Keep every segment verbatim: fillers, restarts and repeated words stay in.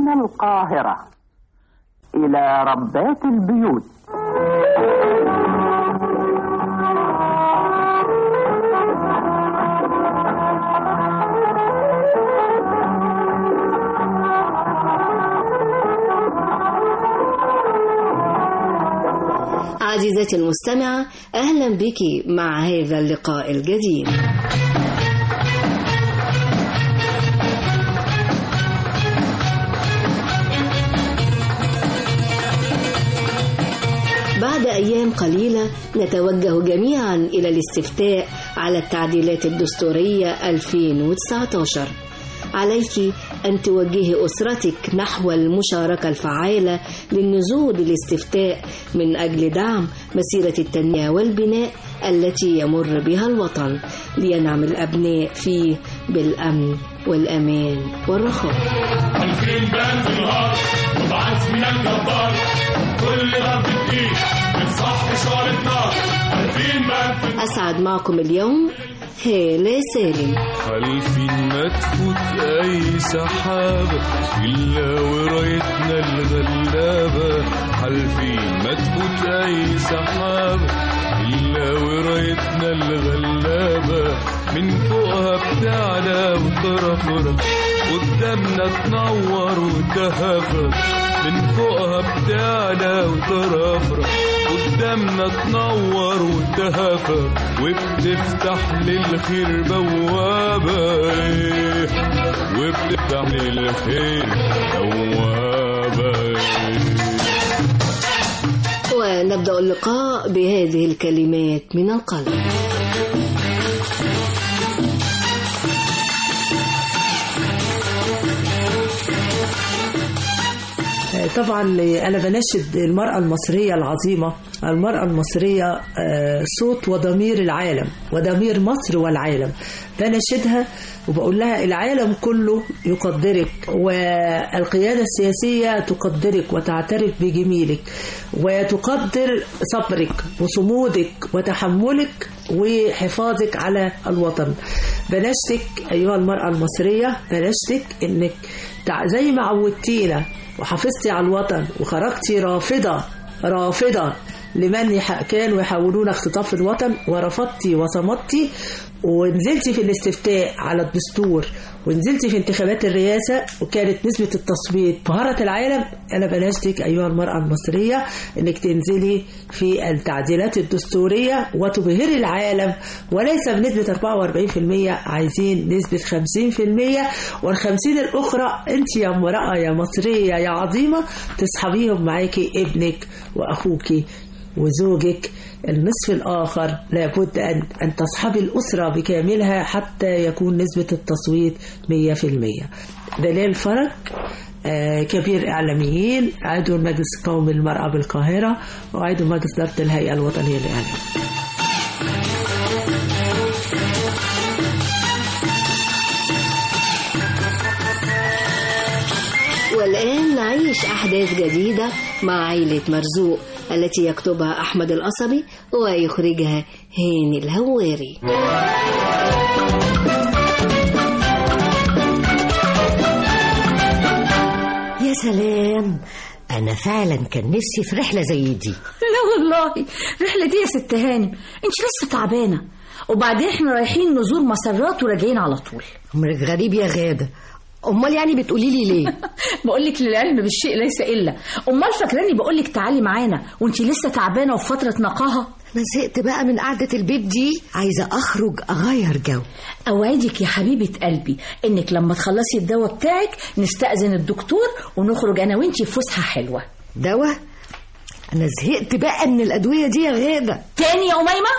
من القاهرة إلى ربات البيوت. عزيزتي المستمعة، أهلا بك مع هذا اللقاء الجديد. بعد أيام قليلة نتوجه جميعا إلى الاستفتاء على التعديلات الدستورية ألفين وتسعة عشر. عليك أن توجهي أسرتك نحو المشاركة الفعالة للنزول للاستفتاء من أجل دعم مسيرة التنمية والبناء التي يمر بها الوطن، لينعم الأبناء فيه بالأمن والأمان والرخاء. ألفين بان في النهار وبعث من الجبار، كل ضرب جديد بتصح شعلة نار. ألفين بان في أسعد معكم اليوم هالة سالم. حالفين ما تفوت أي سحابة إلا ورايتنا الغلابة، حالفين ما تفوت أي سحابة إلا ورايتنا الغلابة، من فوقها بتعلى وترفرف قدامنا تنور وتهفف، من فوقها بتعلى وترفرف قدامنا تنور وتهفف، وبتفتح للخير بوابة وبتفتح للخير بوابة. ونبدأ اللقاء بهذه الكلمات من القلب. طبعا أنا بناشد المرأة المصرية العظيمة، المرأة المصرية صوت وضمير العالم وضمير مصر والعالم، بناشدها وبقول لها العالم كله يقدرك، والقيادة السياسية تقدرك وتعترف بجميلك وتقدر صبرك وصمودك وتحملك وحفاظك على الوطن. بناشدك أيها المرأة المصرية، بناشدك إنك زي ما عودتينا وحافظتي على الوطن وخرجتي رافضة رافضة لمن كانوا يحاولون اختطاف الوطن، ورفضتي وصمتي ونزلتي في الاستفتاء على الدستور ونزلتي في انتخابات الرئاسة وكانت نسبة التصويت بهرة العالم. أنا بناشدك أيها المرأة المصرية إنك تنزلي في التعديلات الدستورية وتبهري العالم، وليس بنسبة أربعة وأربعين بالمئة، عايزين نسبة خمسين بالمئة، والخمسين الأخرى أنت يا امرأة يا مصرية يا عظيمة تصحبيهم معاكي ابنك وأخوك وزوجك. النصف الآخر لابد أن أن تصحبي الأسرة بكاملها حتى يكون نسبة التصويت مية بالمئة. دليل فرج آه كبير إعلاميين، عضو المجلس القومي للمرأة بالقاهرة وعضو مجلس إدارة الهيئة الوطنية للإعلام. والآن نعيش أحداث جديدة مع عائلة مرزوق التي يكتبها أحمد القصبي ويخرجها هاني الهواري. يا سلام، أنا فعلا كان نفسي في رحلة زي دي. لا والله، رحلة دي يا ست هانم انت لسه تعبانة، وبعدين احنا رايحين نزور مسرات وراجعين على طول. أمرك غريب يا غادة، أمال يعني بتقولي لي ليه؟ بقولك للعلم بالشيء ليس إلا، أمال فاكراني بقولك تعالي معانا وانتي لسه تعبانة وفي فترة نقاهة؟ أنا زهقت بقى من قعدة البيت دي، عايزة أخرج أغير جو. أوعدك يا حبيبة قلبي إنك لما تخلصي الدواء بتاعك نستأذن الدكتور ونخرج أنا وانتي في فسحة حلوة. دواء؟ أنا زهقت بقى من الأدوية دي يا غادة. تاني يا أميمة؟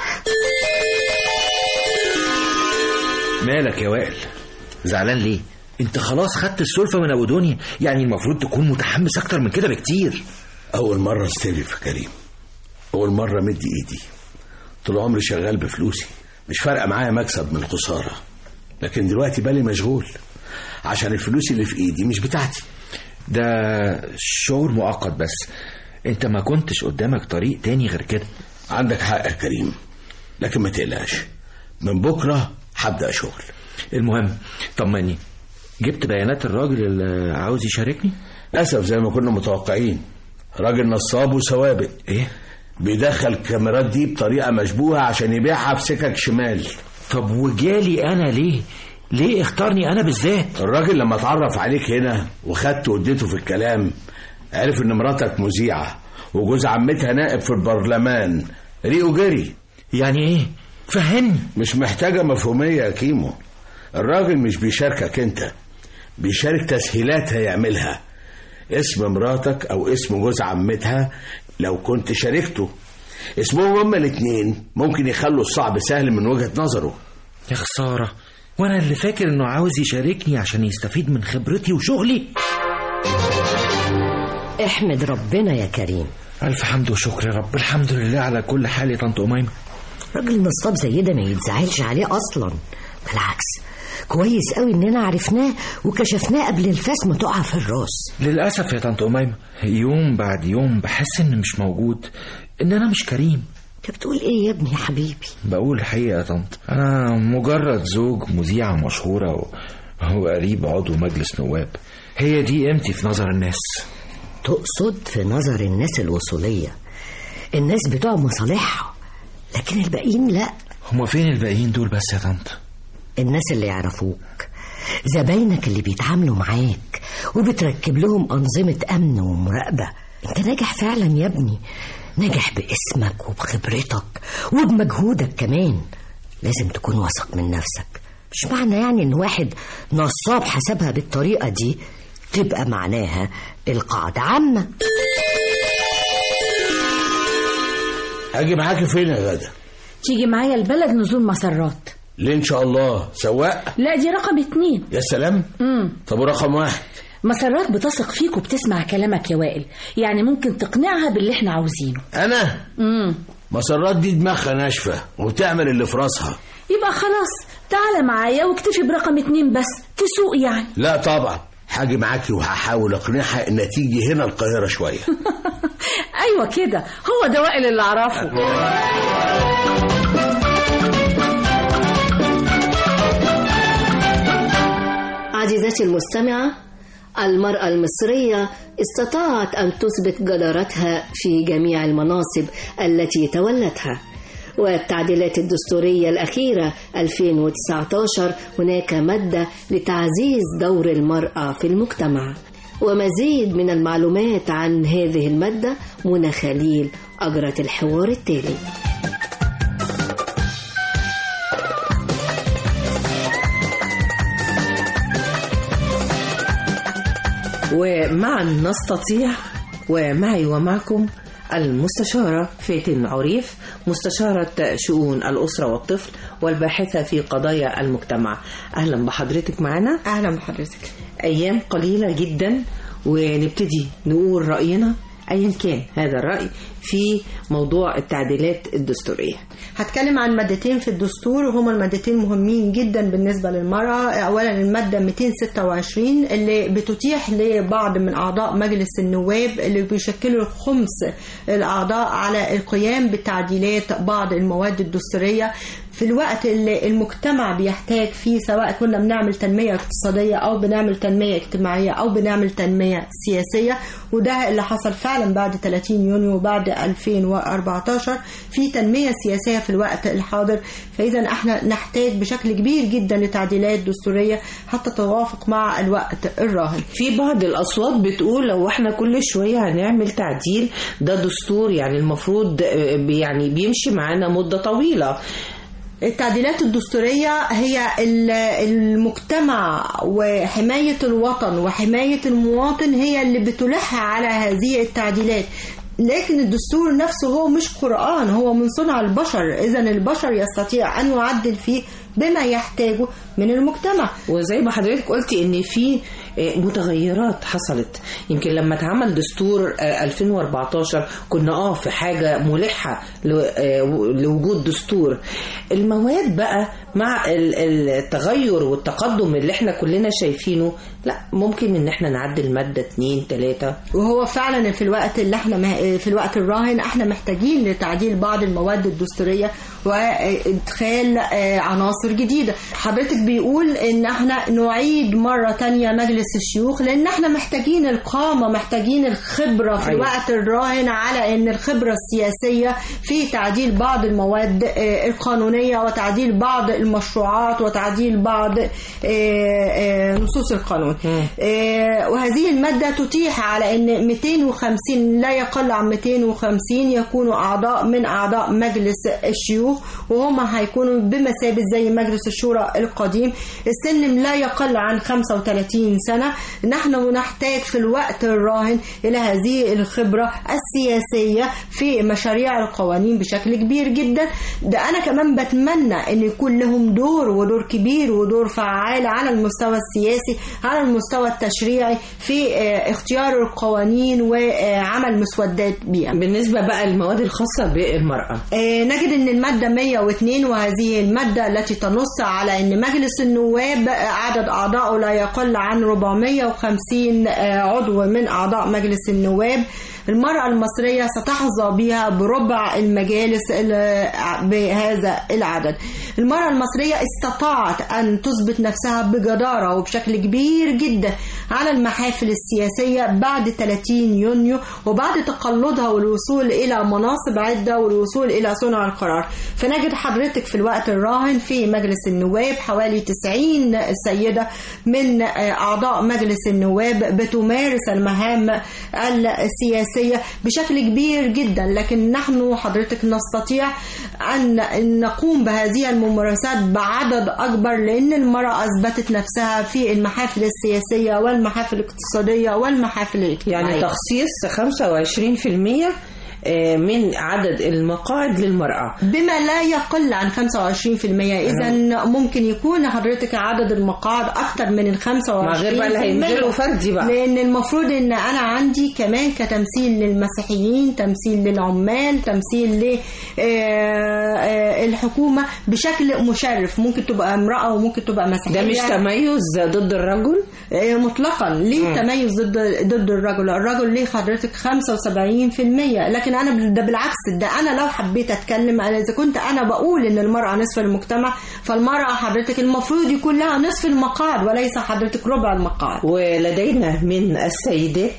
مالك يا وائل؟ زعلان ليه؟ انت خلاص خدت السلفة من ابو دنيا، يعني المفروض تكون متحمس اكتر من كده بكتير. اول مرة استلف يا كريم، اول مرة مدي ايدي. طول عمري شغال بفلوسي، مش فارقة معايا مكسب من خسارة، لكن دلوقتي بالي مشغول عشان الفلوس اللي في ايدي مش بتاعتي. ده شعور مؤقت، بس انت ما كنتش قدامك طريق تاني غير كده. عندك حق يا كريم، لكن ما تقلقش، من بكرة هبدأ شغل. المهم طمني، جبت بيانات الراجل اللي عاوز يشاركني؟ للأسف زي ما كنا متوقعين، راجل نصاب وسوابق. ايه؟ بيدخل الكاميرات دي بطريقة مشبوهة عشان يبيعها في سكك شمال. طب وجالي انا ليه؟ ليه اختارني انا بالذات؟ الراجل لما اتعرف عليك هنا وخدت وديته في الكلام، عرف ان مراتك مذيعة وجوز عمتها نائب في البرلمان، ريقه جري. يعني ايه؟ فهمني. مش محتاجة مفهومية يا كيمو. الراجل مش بيشاركك انت، بيشارك تسهيلات هيعملها، اسم مراتك او اسم جوز عمتها لو كنت شاركته. اسمهم هما الاتنين ممكن يخلوا الصعب سهل من وجهة نظره. يا خسارة، وانا اللي فاكر انه عاوز يشاركني عشان يستفيد من خبرتي وشغلي. احمد ربنا يا كريم. الف حمد وشكر يا رب. الحمد لله على كل حال يا طنط أميمة. راجل نصاب زي ده ما يتزعلش عليه اصلا، بالعكس كويس قوي اننا عرفناه وكشفناه قبل الفاس ما تقع في الراس. للاسف يا طنط أميمة، يوم بعد يوم بحس ان مش موجود، ان انا مش كريم. انت بتقول ايه يا ابني يا حبيبي؟ بقول الحقيقة يا طنط، انا مجرد زوج مذيعة مشهورة وقريب عضو مجلس نواب. هي دي قيمتي في نظر الناس. تقصد في نظر الناس الوصولية، الناس بتوع مصالحها، لكن الباقيين لا. هما فين الباقيين دول بس يا طنط؟ الناس اللي يعرفوك، زباينك اللي بيتعاملوا معاك وبتركب لهم أنظمة أمن ومراقبة. انت ناجح فعلا يا ابني، ناجح باسمك وبخبرتك وبمجهودك كمان. لازم تكون واثق من نفسك. مش معنى يعني ان واحد نصاب حسبها بالطريقة دي تبقى معناها القاعدة عامة. اجي معاكي فين يا غدا؟ تيجي معايا البلد نزول مسرات. ليه ان شاء الله؟ سواق؟ لا دي رقم اتنين. يا سلام. امم طب ورقم واحد؟ مسرات بتثق فيك وبتسمع كلامك يا وائل، يعني ممكن تقنعها باللي احنا عاوزينه. انا؟ امم مسرات دي دماغها ناشفة وبتعمل اللي في راسها. يبقى خلاص تعالى معايا واكتفي برقم اتنين بس، تسوق يعني. لا طبعا، هاجي معاكي وهحاول اقنعها ان تيجي هنا القاهرة شوية. ايوه كده، هو ده وائل اللي اعرفه. عزيزتي المستمعة، المرأة المصرية استطاعت أن تثبت جدارتها في جميع المناصب التي تولتها. والتعديلات الدستورية الأخيرة ألفين وتسعة عشر هناك مادة لتعزيز دور المرأة في المجتمع. ومزيد من المعلومات عن هذه المادة منى خليل أجرت الحوار التالي. ومعا نستطيع، ومعي ومعكم المستشارة فاتن عريف، مستشارة شؤون الأسرة والطفل والباحثة في قضايا المجتمع. أهلا بحضرتك معنا. أهلا بحضرتك. أيام قليلة جدا ونبتدي نقول رأينا أيا كان هذا الرأي في موضوع التعديلات الدستورية. هتكلم عن مادتين في الدستور وهما المادتين مهمين جدا بالنسبة للمرأة. أولا المادة مئتين وستة وعشرين اللي بتتيح لبعض من أعضاء مجلس النواب اللي بيشكلوا خمس الأعضاء على القيام بتعديلات بعض المواد الدستورية في الوقت اللي المجتمع بيحتاج فيه، سواء كنا بنعمل تنمية اقتصادية أو بنعمل تنمية اجتماعية أو بنعمل تنمية سياسية. وده اللي حصل فعلا بعد ثلاثين يونيو وبعد ألفين وأربعة عشر في تنمية سياسية في الوقت الحاضر. فإذا احنا نحتاج بشكل كبير جدا لتعديلات دستورية حتى توافق مع الوقت الراهن. في بعض الأصوات بتقول لو احنا كل شوية هنعمل تعديل، ده دستور يعني المفروض يعني بيمشي معانا مدة طويلة. التعديلات الدستورية هي المجتمع وحماية الوطن وحماية المواطن هي اللي بتلح على هذه التعديلات، لكن الدستور نفسه هو مش قرآن، هو من صنع البشر. إذن البشر يستطيع أن يعدل فيه بما يحتاجه من المجتمع. وزي ما حضرتك قلتي ان في متغيرات حصلت. يمكن لما اتعمل دستور ألفين وأربعة عشر كنا اه في حاجة ملحة لوجود دستور. المواد بقى مع التغير والتقدم اللي احنا كلنا شايفينه، لا ممكن ان احنا نعدل مادة اتنين تلاتة. وهو فعلا في الوقت اللي احنا في الوقت الراهن احنا محتاجين لتعديل بعض المواد الدستورية وادخال عناصر مصر الجديدة. حضرتك بيقول ان احنا نعيد مرة تانية مجلس الشيوخ لان احنا محتاجين القامة، محتاجين الخبرة في الوقت الراهن، على ان الخبرة السياسية في تعديل بعض المواد القانونية وتعديل بعض المشروعات وتعديل بعض نصوص القانون. وهذه المادة تتيح على ان مئتين وخمسين لا يقل عن مئتين وخمسين يكونوا اعضاء من اعضاء مجلس الشيوخ، وهم هيكونوا بمثابة زي مجلس الشورى القديم. السن لا يقل عن خمسة وثلاثين سنة. نحن نحتاج في الوقت الراهن إلى هذه الخبرة السياسية في مشاريع القوانين بشكل كبير جدا. ده أنا كمان بتمنى أن يكون لهم دور ودور كبير ودور فعال على المستوى السياسي، على المستوى التشريعي في اختيار القوانين وعمل مسودات بيئة. بالنسبة بقى للمواد الخاصة بالمرأة، نجد أن المادة مئة واثنين، وهذه المادة التي تنص على أن مجلس النواب عدد أعضائه لا يقل عن أربعمئة وخمسين عضو من أعضاء مجلس النواب. المرأة المصرية ستحظى بها بربع المجالس بهذا العدد. المرأة المصرية استطاعت أن تثبت نفسها بجدارة وبشكل كبير جدا على المحافل السياسية بعد ثلاثين يونيو، وبعد تقلدها والوصول إلى مناصب عدة والوصول إلى صنع القرار. فنجد حضرتك في الوقت الراهن في مجلس النواب حوالي تسعين سيدة من أعضاء مجلس النواب بتمارس المهام السياسية بشكل كبير جدا. لكن نحن حضرتك نستطيع أن نقوم بهذه الممارسات بعدد أكبر، لأن المرأة أثبتت نفسها في المحافل السياسية والمحافل الاقتصادية والمحافل الاجتماعية. يعني تخصيص خمسة وعشرين بالمئة من عدد المقاعد للمرأة بما لا يقل عن خمسة وعشرين بالمئة. إذا ممكن يكون حضرتك عدد المقاعد أكثر من ال خمسة وعشرين بالمئة، ما غير بقى هينزلوا فردي بقى، لأن المفروض إن أنا عندي كمان كتمثيل للمسيحيين، تمثيل للعمال، تمثيل للحكومة بشكل مشرف. ممكن تبقى امرأة وممكن تبقى مسيحية. ده مش تميز ضد الرجل مطلقا. ليه تميز ضد ضد الرجل؟ الرجل ليه حضرتك خمسة وسبعين بالمئة، لكن انا ده بالعكس. ده انا لو حبيت اتكلم، انا اذا كنت انا بقول ان المرأة نصف المجتمع، فالمرأة حضرتك المفروض يكون لها نصف المقاعد وليس حضرتك ربع المقاعد. ولدينا من السيدات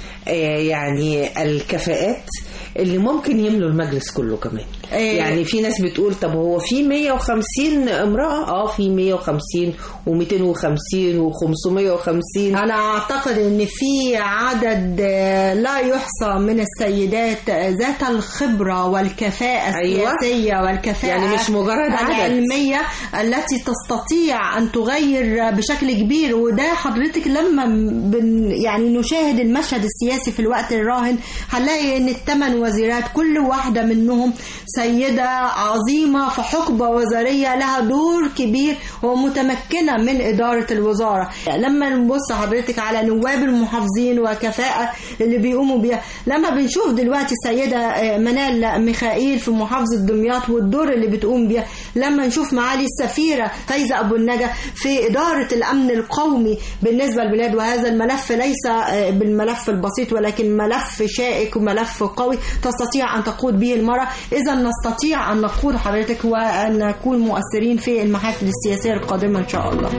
يعني الكفاءات اللي ممكن يملوا المجلس كله كمان. أيه. يعني في ناس بتقول طب هو في مئة وخمسين امرأة؟ اه في مئة وخمسين ومئتين وخمسين وخمسمئة وخمسين. انا اعتقد ان في عدد لا يحصى من السيدات ذات الخبرة والكفاءة السياسية. أيوة. والكفاءة يعني مش مجرد العلمية التي تستطيع ان تغير بشكل كبير. وده حضرتك لما بن يعني نشاهد المشهد السياسي في الوقت الراهن هنلاقي ان الثمان وزيرات كل واحدة منهم سيدة عظيمة في حقبة وزارية لها دور كبير ومتمكنة من إدارة الوزارة. لما نبص حضرتك على نواب المحافظين وكفاءة اللي بيقوموا بيها، لما بنشوف دلوقتي سيدة منال ميخائيل في محافظة دمياط والدور اللي بتقوم بيها، لما نشوف معالي السفيرة فايزة أبو النجا في إدارة الأمن القومي بالنسبة للبلاد، وهذا الملف ليس بالملف البسيط ولكن ملف شائك وملف قوي تستطيع أن تقود به المرأة. إذا نستطيع أن نقود حضرتك وأن نكون مؤثرين في المحافل السياسية القادمة إن شاء الله.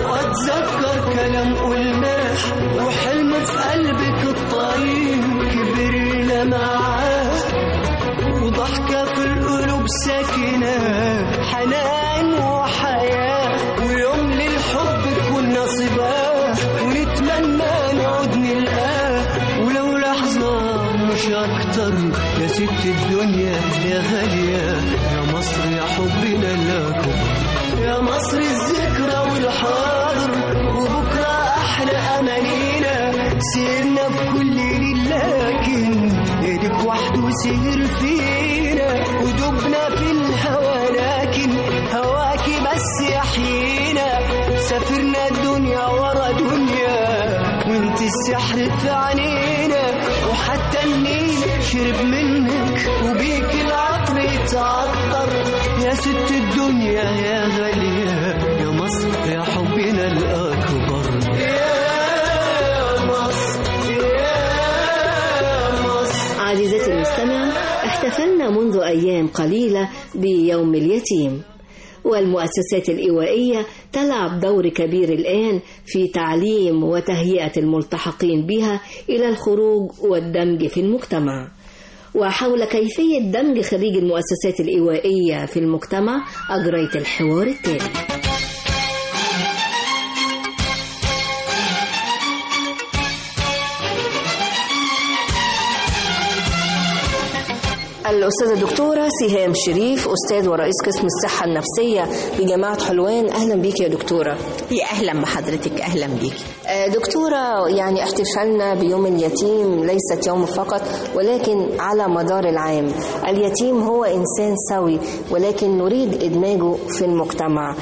وأتذكر كلام قلناه وحلم في قلبك الطيب كبرنا معاه، وضحكة في القلوب ساكنة حنان وحياة، ويوم للحب كنا صباه ونتمنى نعود نلقاه، ولو لحظة مش أكتر يا ست الدنيا يا غالية يا مصر يا حبنا الأكبر، يا مصر الذكرى والحاضر وبكرة أحلى أمانينا، سيرنا في كل ليل لكن إيدك وحده سهر فينا، ودبنا في الهوى لكن هواكي بس يحيينا، سافرنا الدنيا ورا دنيا وانت السحر في عينينا، وحتى النيل شرب منك وبيك العطر يتعطر، يا ست الدنيا يا غالية يا مصر يا حبنا الأكبر، يا مصر يا مصر. عزيزتي المستمع، احتفلنا منذ أيام قليلة بيوم اليتيم، والمؤسسات الإيوائية تلعب دور كبير الآن في تعليم وتهيئة الملتحقين بها إلى الخروج والدمج في المجتمع. وحول كيفية دمج خريج المؤسسات الإيوائية في المجتمع أجريت الحوار التالي. الأستاذة الدكتورة سهام شريف، أستاذ ورئيس قسم الصحة النفسية بجامعة حلوان. أهلا بيك يا دكتورة. يا أهلا بحضرتك. أهلا بيك دكتورة. يعني احتفالنا بيوم اليتيم ليست يوم فقط ولكن على مدار العام. اليتيم هو إنسان سوي ولكن نريد إدماجه في المجتمع.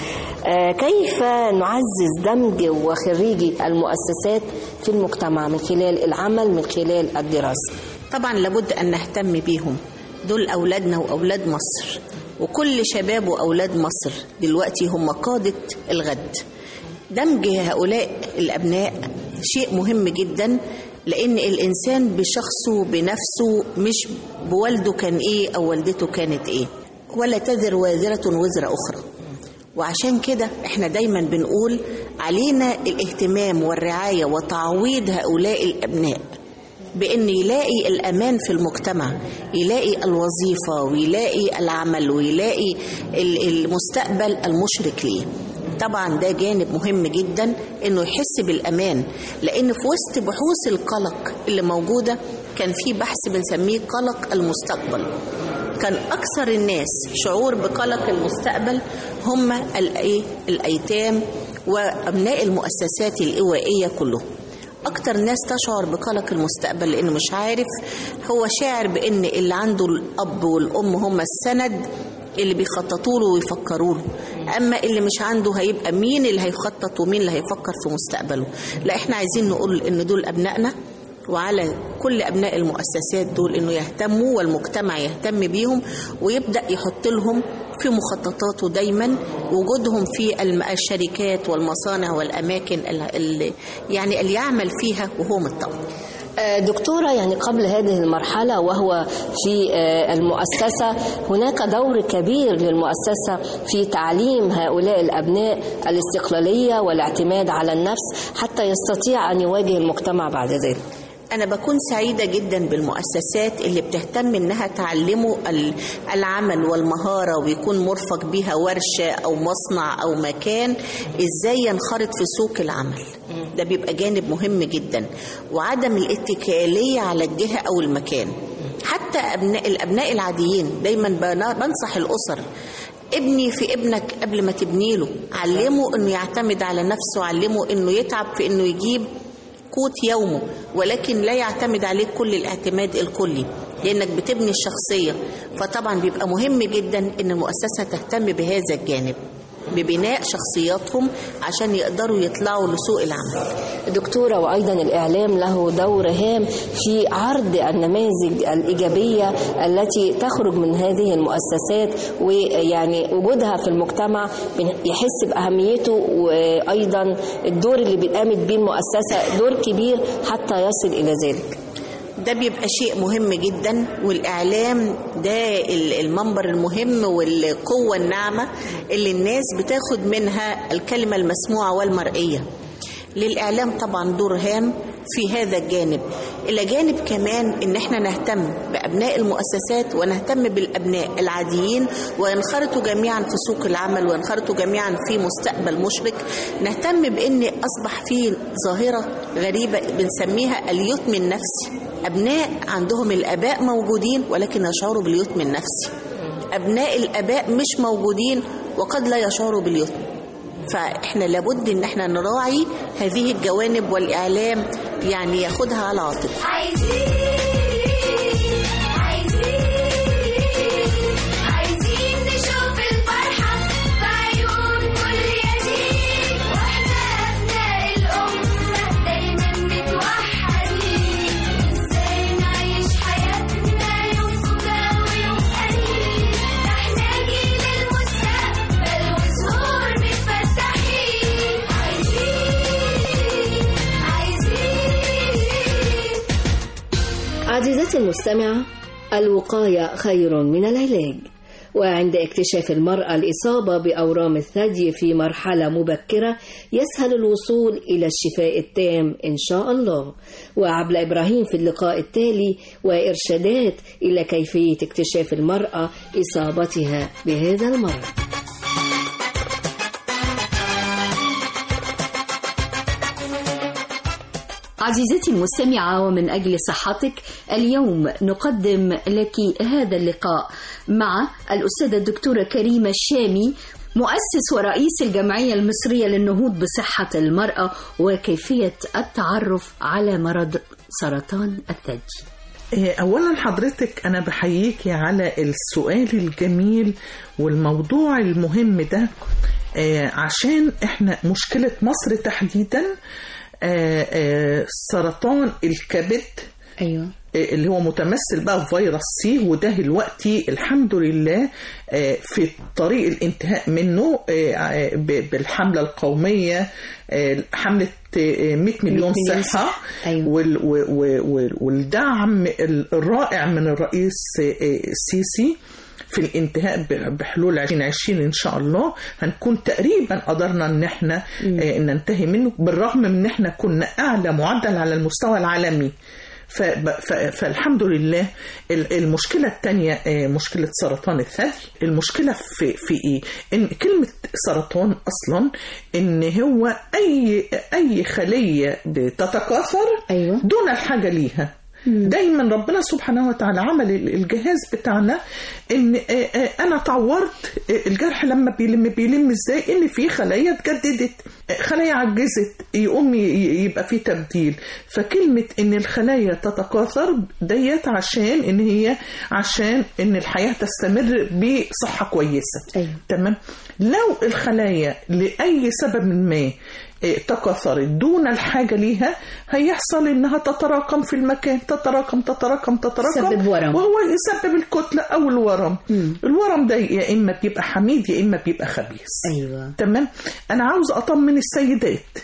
كيف نعزز دمج وخريجي المؤسسات في المجتمع من خلال العمل من خلال الدراسة؟ طبعا لابد أن نهتم بيهم، دول أولادنا وأولاد مصر، وكل شباب وأولاد مصر دلوقتي هم قادة الغد. دمج هؤلاء الأبناء شيء مهم جدا، لأن الإنسان بشخصه بنفسه مش بوالده كان إيه أو والدته كانت إيه، ولا تزر وازرة وزر أخرى. وعشان كده احنا دايما بنقول علينا الاهتمام والرعاية وتعويض هؤلاء الأبناء بأن يلاقي الأمان في المجتمع، يلاقي الوظيفة ويلاقي العمل ويلاقي المستقبل المشرق ليه. طبعا ده جانب مهم جدا انه يحس بالأمان، لأن في وسط بحوث القلق اللي موجودة كان في بحث بنسميه قلق المستقبل. كان أكثر الناس شعور بقلق المستقبل هم الأيتام وأبناء المؤسسات الإيوائية كلهم. أكتر ناس تشعر بقلق المستقبل لأنه مش عارف، هو شاعر بأن اللي عنده الأب والأم هم السند اللي بيخططوا له ويفكروا له، أما اللي مش عنده هيبقى مين اللي هيخطط ومين اللي هيفكر في مستقبله. لا، احنا عايزين نقول إن دول أبنائنا، وعلى كل أبناء المؤسسات دول إنه يهتموا والمجتمع يهتم بيهم ويبدأ يحط لهم في مخططاته دايما وجودهم في الشركات والمصانع والأماكن اللي يعني اللي يعمل فيها وهو مطمئن. دكتورة، يعني قبل هذه المرحلة وهو في المؤسسة هناك دور كبير للمؤسسة في تعليم هؤلاء الأبناء الاستقلالية والاعتماد على النفس حتى يستطيع أن يواجه المجتمع بعد ذلك. أنا بكون سعيدة جدا بالمؤسسات اللي بتهتم إنها تعلمه العمل والمهارة ويكون مرفق بها ورشة أو مصنع أو مكان إزاي ينخرط في سوق العمل. ده بيبقى جانب مهم جدا، وعدم الاتكالية على الجهة أو المكان. حتى أبناء الأبناء العاديين دايما بنصح الأسر، ابني في ابنك قبل ما تبني له، علمه إنه يعتمد على نفسه، علمه إنه يتعب في إنه يجيب قوت يومه، ولكن لا يعتمد عليه كل الاعتماد الكلي، لأنك بتبني الشخصية. فطبعا بيبقى مهم جدا إن المؤسسة تهتم بهذا الجانب، ببناء شخصياتهم عشان يقدروا يطلعوا لسوق العمل. دكتورة، وأيضا الإعلام له دور هام في عرض النماذج الإيجابية التي تخرج من هذه المؤسسات، ويعني وجودها في المجتمع يحس بأهميته، وأيضا الدور اللي بتقامت به المؤسسة دور كبير حتى يصل إلى ذلك. ده بيبقى شيء مهم جدا، والإعلام ده المنبر المهم والقوة الناعمة اللي الناس بتاخد منها الكلمة المسموعة والمرئية. للإعلام طبعا دور هام في هذا الجانب، إلى جانب كمان إن احنا نهتم بأبناء المؤسسات ونهتم بالأبناء العاديين وينخرطوا جميعا في سوق العمل وينخرطوا جميعا في مستقبل مشرق. نهتم بأن أصبح في ظاهرة غريبة بنسميها اليتم النفسي. أبناء عندهم الآباء موجودين ولكن يشعروا باليتم النفسي، أبناء الآباء مش موجودين وقد لا يشعروا باليتم. فإحنا لابد إن احنا نراعي هذه الجوانب، والإعلام يعني ياخدها على عاتقه. عزيزتي المستمعة، الوقاية خير من العلاج، وعند اكتشاف المرأة الإصابة بأورام الثدي في مرحلة مبكرة يسهل الوصول إلى الشفاء التام إن شاء الله. وعبلة إبراهيم في اللقاء التالي وإرشادات إلى كيفية اكتشاف المرأة إصابتها بهذا المرض. عزيزتي المستمعة، ومن أجل صحتك اليوم نقدم لك هذا اللقاء مع الأستاذة الدكتورة كريمة الشامي، مؤسس ورئيس الجمعية المصرية للنهوض بصحة المرأة وكيفية التعرف على مرض سرطان الثدي. أولا حضرتك أنا بحييكي على السؤال الجميل والموضوع المهم ده، عشان إحنا مشكلة مصر تحديدا آآ آآ سرطان الكبد. أيوة. اللي هو متمثل بقى في فيروس سي، وده دلوقتي الحمد لله في طريق الانتهاء منه بالحملة القومية، حملة مئة مليون صحة. أيوة. والدعم الرائع من الرئيس السيسي في الانتهاء بحلول عشرين عشرين إن شاء الله هنكون تقريبا قدرنا ان احنا ننتهي منه، بالرغم من ان احنا كنا اعلى معدل على المستوى العالمي. فالحمد لله. المشكلة الثانية مشكلة سرطان الثدي. المشكلة في, في ايه؟ ان كلمة سرطان اصلا ان هو اي اي خلية بتتكاثر. أيوة. دون الحاجة ليها. دايما ربنا سبحانه وتعالى عمل الجهاز بتاعنا ان انا تعورت الجرح لما بيلم بيلم ازاي ان في خلايا اتجددت، خلايا عجزت يقوم يبقى في تبديل. فكلمة ان الخلايا تتكاثر ديت عشان ان هي عشان ان الحياة تستمر بصحة كويسة. أيوة. تمام. لو الخلايا لأي سبب ما تكاثرت دون الحاجة ليها هيحصل انها تتراكم في المكان، تتراكم تتراكم تتراكم ورم. وهو يسبب الكتلة او الورم. مم. الورم ده يا اما بيبقى حميد يا اما بيبقى خبيث. أيوة. تمام. انا عاوز اطمن السيدات،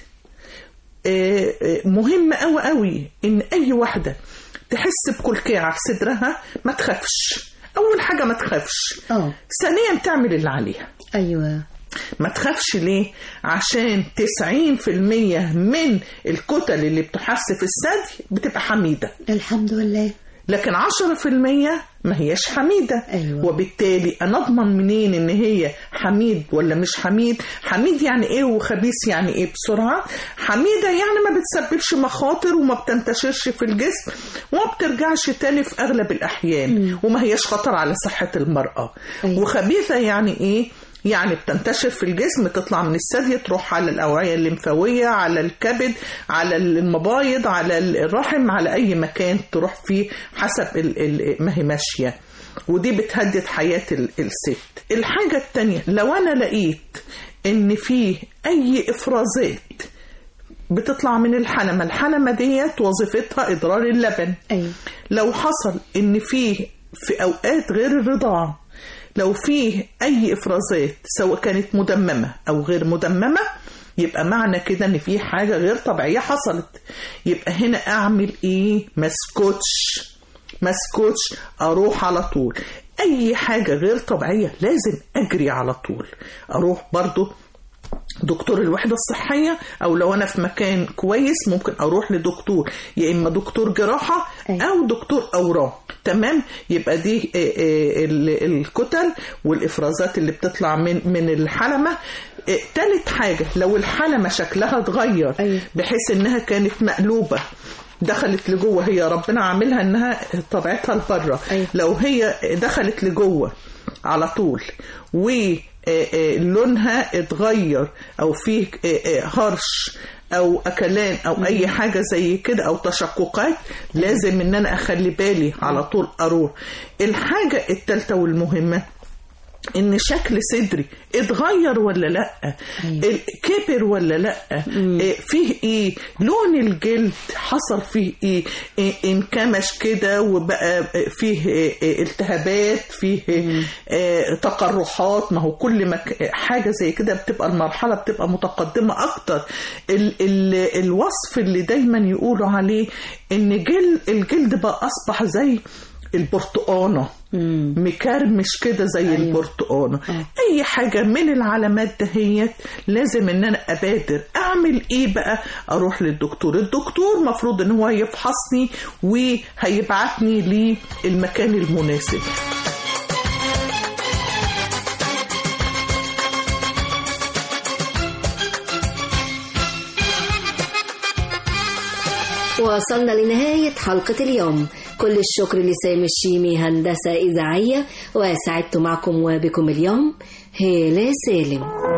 مهم قوي قوي ان اي واحدة تحس بكلكعة في صدرها ما تخافش. اول حاجة ما تخافش. اه ثانيا تعمل اللي عليها. أيوة. ما تخافش ليه؟ عشان تسعين في المية من الكتل اللي بتحس في الثدي بتبقى حميدة الحمد لله، لكن عشرة في المية ما هياش حميدة. أيوة. وبالتالي أنا أضمن منين إن هي حميد ولا مش حميد؟ حميد يعني إيه وخبيث يعني إيه بسرعة؟ حميدة يعني ما بتسببش مخاطر وما بتنتشرش في الجسم وما بترجعش تاني في أغلب الأحيان. م. وما هياش خطر على صحة المرأة. أيوة. وخبيثة يعني إيه؟ يعني بتنتشر في الجسم، تطلع من الثدي تروح على الأوعية الليمفاوية، على الكبد، على المبايض، على الرحم، على أي مكان تروح فيه حسب ما هي ماشية، ودي بتهدد حياة الست. الحاجة التانية، لو أنا لقيت إن فيه أي إفرازات بتطلع من الحلمة، الحلمة ديت وظيفتها إدرار اللبن. أيوة. لو حصل إن فيه في أوقات غير الرضاعة لو فيه أي إفرازات سواء كانت مدممة أو غير مدممة، يبقى معنى كده إن فيه حاجة غير طبيعية حصلت. يبقى هنا أعمل إيه؟ مسكوتش مسكوتش أروح على طول. أي حاجة غير طبيعية لازم أجري على طول، أروح برضو دكتور الوحدة الصحية، أو لو أنا في مكان كويس ممكن أروح لدكتور، يا إما دكتور جراحة أو دكتور أورام. تمام. يبقى دي الكتل والإفرازات اللي بتطلع من من الحلمة. تالت حاجة، لو الحلمة شكلها اتغير بحيث إنها كانت مقلوبة دخلت لجوه، هي ربنا عاملها إنها طبيعتها لبره، لو هي دخلت لجوه على طول و لونها اتغير او فيه هرش او اكلان او اي حاجة زي كده او تشققات، لازم ان انا اخلي بالي على طول اروح. الحاجة الثالثة والمهمة ان شكل صدري اتغير ولا لا، أيوة. كبر ولا لا، إيه فيه ايه، لون الجلد حصل فيه ايه، إيه انكمش كده وبقى فيه إيه التهابات، فيه إيه تقرحات. ما هو كل ما حاجة زي كده بتبقى المرحلة بتبقى متقدمة اكتر. ال ال الوصف اللي دايما يقولوا عليه ان جلد الجلد بقى اصبح زي البرتقانه مكرمش كده زي أيوة. البرتقانه أه. اي حاجه من العلامات دهيت لازم ان انا ابادر. اعمل ايه بقى؟ اروح للدكتور. الدكتور مفروض ان هو يفحصني وهيبعتني للمكان المناسب. وصلنا لنهاية حلقة اليوم. كل الشكر لسامي الشيمي هندسة إذاعية، وسعدت معكم وبكم اليوم هالة سالم.